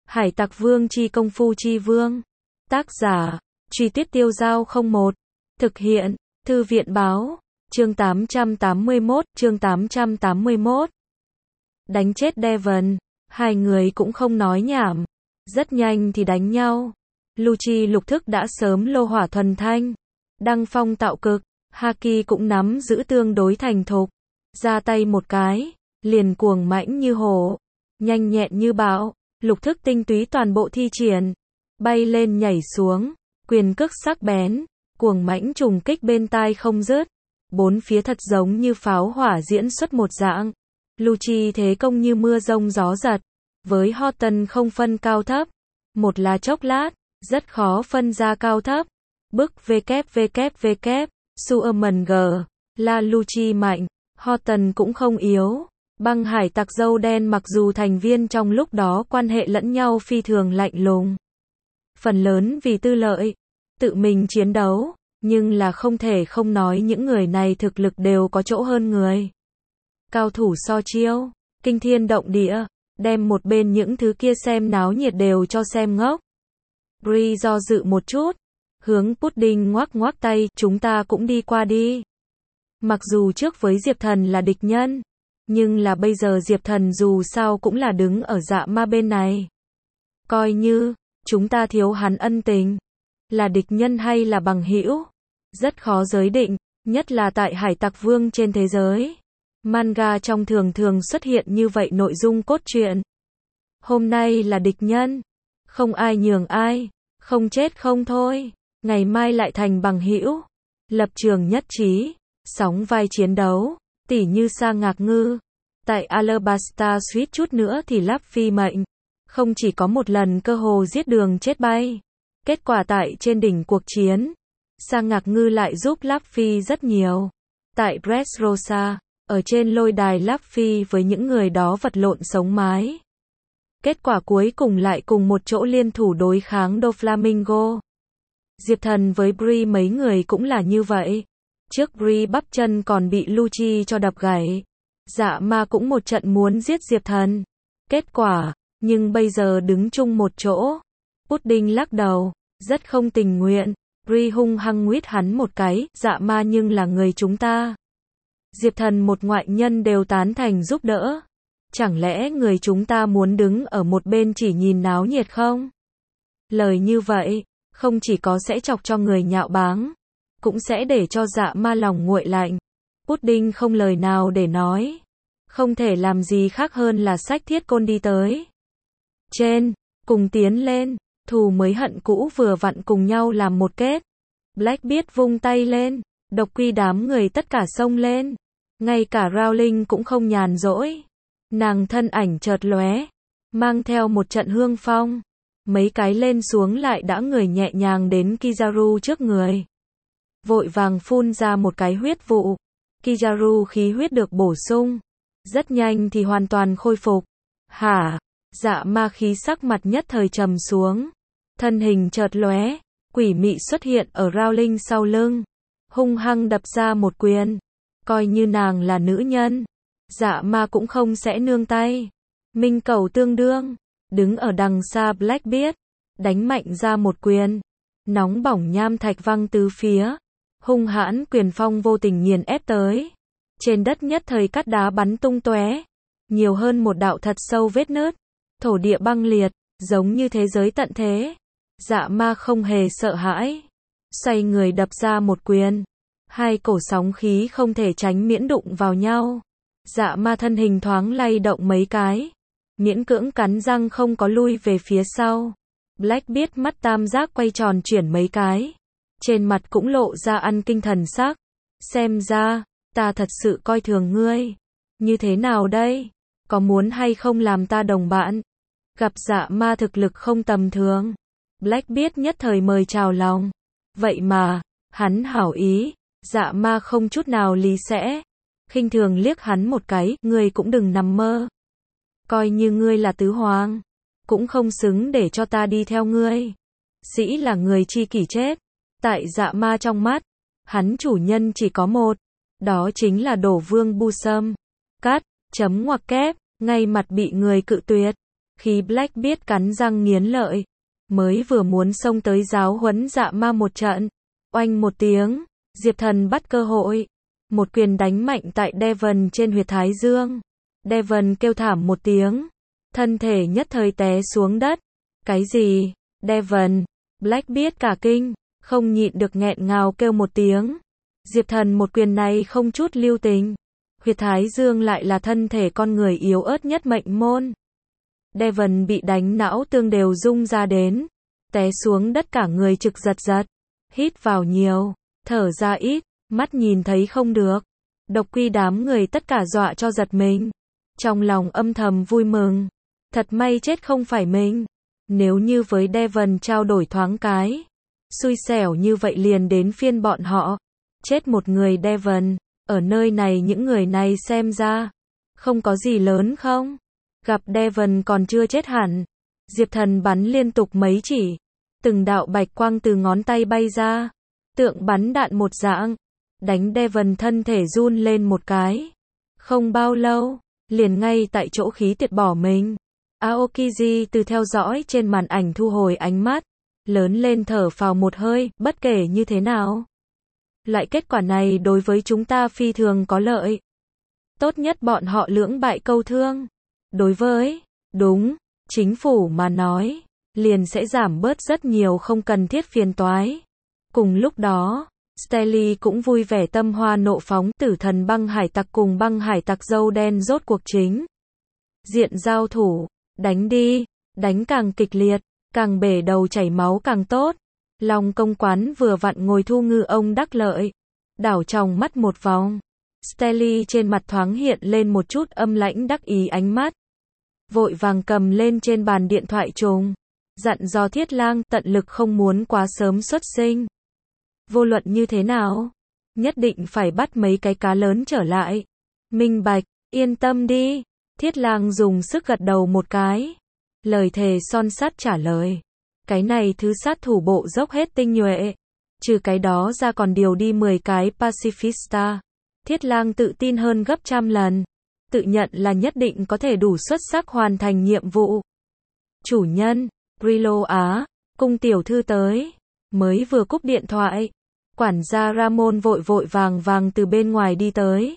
Hải Tặc Vương chi công phu chi vương. Tác giả, Truy Tuyết Tiêu Dao 01. Thực hiện, Thư viện báo. Chương 881. Đánh chết Devon. Hai người cũng không nói nhảm. Rất nhanh thì đánh nhau. Lucci lục thức đã sớm lô hỏa thuần thanh. Đăng phong tạo cực. Haki cũng nắm giữ tương đối thành thục. Ra tay một cái, liền cuồng mãnh như hổ. Nhanh nhẹn như bão. Lục thức tinh túy toàn bộ thi triển. Bay lên nhảy xuống. Quyền cước sắc bén. Cuồng mãnh trùng kích bên tai không dứt. Bốn phía thật giống như pháo hỏa diễn xuất một dạng. Lucci thế công như mưa rông gió giật. Với Horton không phân cao thấp. Một là chốc lát, rất khó phân ra cao thấp. Bức WWW, Suerman G. La Lucci mạnh, Horton cũng không yếu. Băng hải tặc dâu đen mặc dù thành viên trong lúc đó quan hệ lẫn nhau phi thường lạnh lùng. Phần lớn vì tư lợi, tự mình chiến đấu, nhưng là không thể không nói những người này thực lực đều có chỗ hơn người. Cao thủ so chiêu, kinh thiên động địa, đem một bên những thứ kia xem náo nhiệt đều cho xem ngốc. Bree do dự một chút, hướng Pudding ngoắc ngoắc tay, chúng ta cũng đi qua đi. Mặc dù trước với Diệp Thần là địch nhân, nhưng là bây giờ Diệp Thần dù sao cũng là đứng ở Dạ Ma bên này. Coi như, chúng ta thiếu hắn ân tình, là địch nhân hay là bằng hữu, rất khó giới định, nhất là tại Hải Tặc Vương trên thế giới. Manga trong thường xuất hiện như vậy nội dung cốt truyện. Hôm nay là địch nhân, không ai nhường ai, không chết không thôi, ngày mai lại thành bằng hữu. Lập trường nhất trí, sóng vai chiến đấu, tỉ như Sa Ngạc Ngư. Tại Alabasta suýt chút nữa thì Luffy mệnh. Không chỉ có một lần cơ hồ giết đường chết bay. Kết quả tại trên đỉnh cuộc chiến, Sa Ngạc Ngư lại giúp Luffy rất nhiều. Tại Dressrosa, ở trên lôi đài Luffy với những người đó vật lộn sống mái. Kết quả cuối cùng lại cùng một chỗ liên thủ đối kháng Doflamingo. Diệp Thần với Bree mấy người cũng là như vậy. Trước Bree bắp chân còn bị Lucci cho đập gãy. Dạ Ma cũng một trận muốn giết Diệp Thần. Kết quả, nhưng bây giờ đứng chung một chỗ. Pudding lắc đầu, rất không tình nguyện. Bree hung hăng nguyết hắn một cái, Dạ Ma nhưng là người chúng ta. Diệp Thần một ngoại nhân đều tán thành giúp đỡ. Chẳng lẽ người chúng ta muốn đứng ở một bên chỉ nhìn náo nhiệt không? Lời như vậy, không chỉ có sẽ chọc cho người nhạo báng, cũng sẽ để cho Dạ Ma lòng nguội lạnh. Pudding không lời nào để nói. Không thể làm gì khác hơn là xách thiết côn đi tới. Trên, cùng tiến lên, thù mới hận cũ vừa vặn cùng nhau làm một kết. Blackbeard vung tay lên, độc quy đám người tất cả xông lên. Ngay cả Rowling cũng không nhàn rỗi. Nàng thân ảnh chợt lóe, mang theo một trận hương phong. Mấy cái lên xuống lại đã người nhẹ nhàng đến Kizaru trước người. Vội vàng phun ra một cái huyết vụ. Kizaru khí huyết được bổ sung. Rất nhanh thì hoàn toàn khôi phục. Hả? Dạ Ma khí sắc mặt nhất thời trầm xuống. Thân hình chợt lóe, quỷ mị xuất hiện ở Rowling sau lưng. Hung hăng đập ra một quyền. Coi như nàng là nữ nhân, Dạ Ma cũng không sẽ nương tay. Minh cầu tương đương, đứng ở đằng xa Blackbeard, đánh mạnh ra một quyền. Nóng bỏng nham thạch văng tứ phía. Hung hãn quyền phong vô tình nghiền ép tới. Trên đất nhất thời cát đá bắn tung tóe. Nhiều hơn một đạo thật sâu vết nứt. Thổ địa băng liệt, giống như thế giới tận thế. Dạ Ma không hề sợ hãi. Xoay người đập ra một quyền. Hai cổ sóng khí không thể tránh miễn đụng vào nhau. Dạ Ma thân hình thoáng lay động mấy cái. Miễn cưỡng cắn răng không có lui về phía sau. Blackbeard mắt tam giác quay tròn chuyển mấy cái. Trên mặt cũng lộ ra ăn kinh thần sắc. Xem ra, ta thật sự coi thường ngươi. Như thế nào đây? Có muốn hay không làm ta đồng bạn? Gặp Dạ Ma thực lực không tầm thường. Blackbeard nhất thời mời chào lòng. Vậy mà, hắn hảo ý. Dạ Ma không chút nào lý sẽ. Khinh thường liếc hắn một cái, ngươi cũng đừng nằm mơ. Coi như ngươi là tứ hoàng, cũng không xứng để cho ta đi theo ngươi. Sĩ là người chi kỷ chết. Tại Dạ Ma trong mắt, hắn chủ nhân chỉ có một. Đó chính là Đổ Vương Bu Sâm. Cắt, chấm ngoặc kép, ngay mặt bị người cự tuyệt. Khi Blackbeard cắn răng nghiến lợi, mới vừa muốn xông tới giáo huấn dạ ma một trận. Oanh một tiếng, Diệp Thần bắt cơ hội. Một quyền đánh mạnh tại Devon trên huyệt thái dương. Devon kêu thảm một tiếng. Thân thể nhất thời té xuống đất. Cái gì? Devon. Blackbeard cả kinh, không nhịn được nghẹn ngào kêu một tiếng. Diệp Thần một quyền này không chút lưu tình. Huyệt thái dương lại là thân thể con người yếu ớt nhất mệnh môn. Devon bị đánh não tương đều rung ra đến. Té xuống đất cả người trực giật giật. Hít vào nhiều, thở ra ít, mắt nhìn thấy không được. Độc Quy đám người tất cả dọa cho giật mình. Trong lòng âm thầm vui mừng. Thật may chết không phải mình. Nếu như với Devon trao đổi thoáng cái. Xui xẻo như vậy liền đến phiên bọn họ. Chết một người Devon. Ở nơi này những người này xem ra. Không có gì lớn không? Gặp Devon còn chưa chết hẳn. Diệp Thần bắn liên tục mấy chỉ. Từng đạo bạch quang từ ngón tay bay ra. Tượng bắn đạn một dạng. Đánh Devon thân thể run lên một cái. Không bao lâu, liền ngay tại chỗ khí tiệt bỏ mình. Aokiji từ theo dõi trên màn ảnh thu hồi ánh mắt. Lớn lên thở phào một hơi, bất kể như thế nào. Loại kết quả này đối với chúng ta phi thường có lợi. Tốt nhất bọn họ lưỡng bại câu thương. Đối với, đúng, chính phủ mà nói, liền sẽ giảm bớt rất nhiều không cần thiết phiền toái. Cùng lúc đó, Stelly cũng vui vẻ tâm hoa nộ phóng. Tử thần băng hải tặc cùng băng hải tặc dâu đen rốt cuộc chính diện giao thủ. Đánh đi, đánh càng kịch liệt, càng bể đầu chảy máu càng tốt. Long công quán vừa vặn ngồi thu ngư ông đắc lợi. Đảo tròng mắt một vòng. Stelly trên mặt thoáng hiện lên một chút âm lãnh đắc ý ánh mắt. Vội vàng cầm lên trên bàn điện thoại trùng. Dặn dò Thiết Lang tận lực không muốn quá sớm xuất sinh. Vô luận như thế nào, nhất định phải bắt mấy cái cá lớn trở lại. Minh bạch, yên tâm đi. Thiết Lang dùng sức gật đầu một cái. Lời thề son sắt trả lời. Cái này thứ sát thủ bộ dốc hết tinh nhuệ. Trừ cái đó ra còn điều đi 10 cái pacifista. Thiết Lang tự tin hơn gấp trăm lần. Tự nhận là nhất định có thể đủ xuất sắc hoàn thành nhiệm vụ. Chủ nhân, Grillo Á, cung tiểu thư tới. Mới vừa cúp điện thoại. Quản gia Ramon vội vội vàng vàng từ bên ngoài đi tới.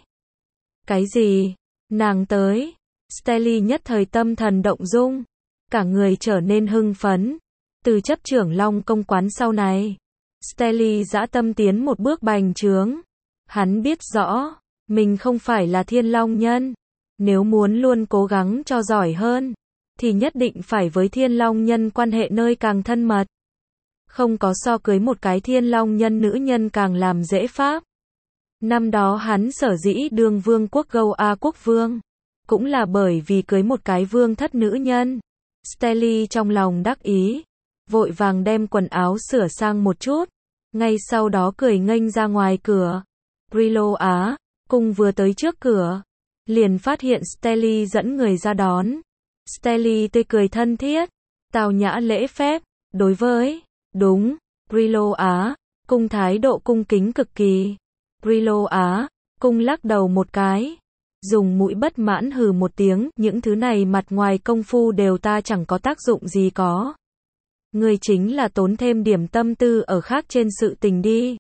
Cái gì? Nàng tới. Stelly nhất thời tâm thần động dung. Cả người trở nên hưng phấn. Từ chấp trưởng Long công quán sau này, Stelly dã tâm tiến một bước bành trướng. Hắn biết rõ, mình không phải là Thiên Long nhân. Nếu muốn luôn cố gắng cho giỏi hơn, thì nhất định phải với Thiên Long nhân quan hệ nơi càng thân mật. Không có so cưới một cái Thiên Long nhân nữ nhân càng làm dễ pháp. Năm đó hắn sở dĩ đương vương quốc Gâu A quốc vương, cũng là bởi vì cưới một cái vương thất nữ nhân. Stelly trong lòng đắc ý, vội vàng đem quần áo sửa sang một chút, ngay sau đó cười nghênh ra ngoài cửa. Grillo Á, cung vừa tới trước cửa, liền phát hiện Stelly dẫn người ra đón. Stelly tươi cười thân thiết, tao nhã lễ phép, đối với, đúng, Grillo Á, cung thái độ cung kính cực kỳ. Grillo Á, cung lắc đầu một cái, dùng mũi bất mãn hừ một tiếng, những thứ này mặt ngoài công phu đều ta chẳng có tác dụng gì có. Ngươi chính là tốn thêm điểm tâm tư ở khác trên sự tình đi.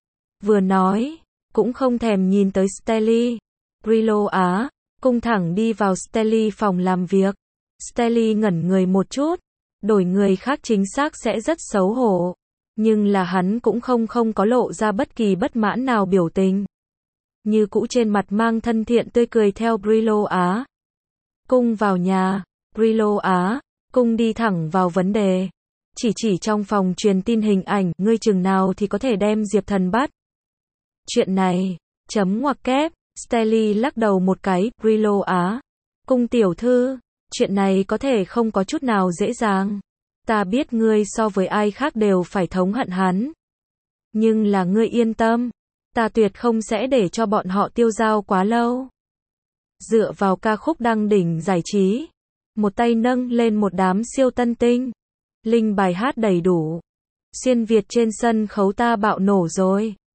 Vừa nói, cũng không thèm nhìn tới Stelly. Grillo Á, cung thẳng đi vào Stelly phòng làm việc. Stelly ngẩn người một chút, đổi người khác chính xác sẽ rất xấu hổ. Nhưng là hắn cũng không có lộ ra bất kỳ bất mãn nào biểu tình. Như cũ trên mặt mang thân thiện tươi cười theo Grillo Á. Cung vào nhà, Grillo Á, cung đi thẳng vào vấn đề. Chỉ trong phòng truyền tin hình ảnh, ngươi chừng nào thì có thể đem Diệp Thần bắt. Chuyện này, chấm ngoặc kép, Stelly lắc đầu một cái, Grillo Á. Cung tiểu thư, chuyện này có thể không có chút nào dễ dàng. Ta biết ngươi so với ai khác đều phải thống hận hắn. Nhưng là ngươi yên tâm, ta tuyệt không sẽ để cho bọn họ tiêu dao quá lâu. Dựa vào ca khúc đăng đỉnh giải trí, một tay nâng lên một đám siêu tân tinh. Linh bài hát đầy đủ. Xuyên Việt trên sân khấu ta bạo nổ rồi.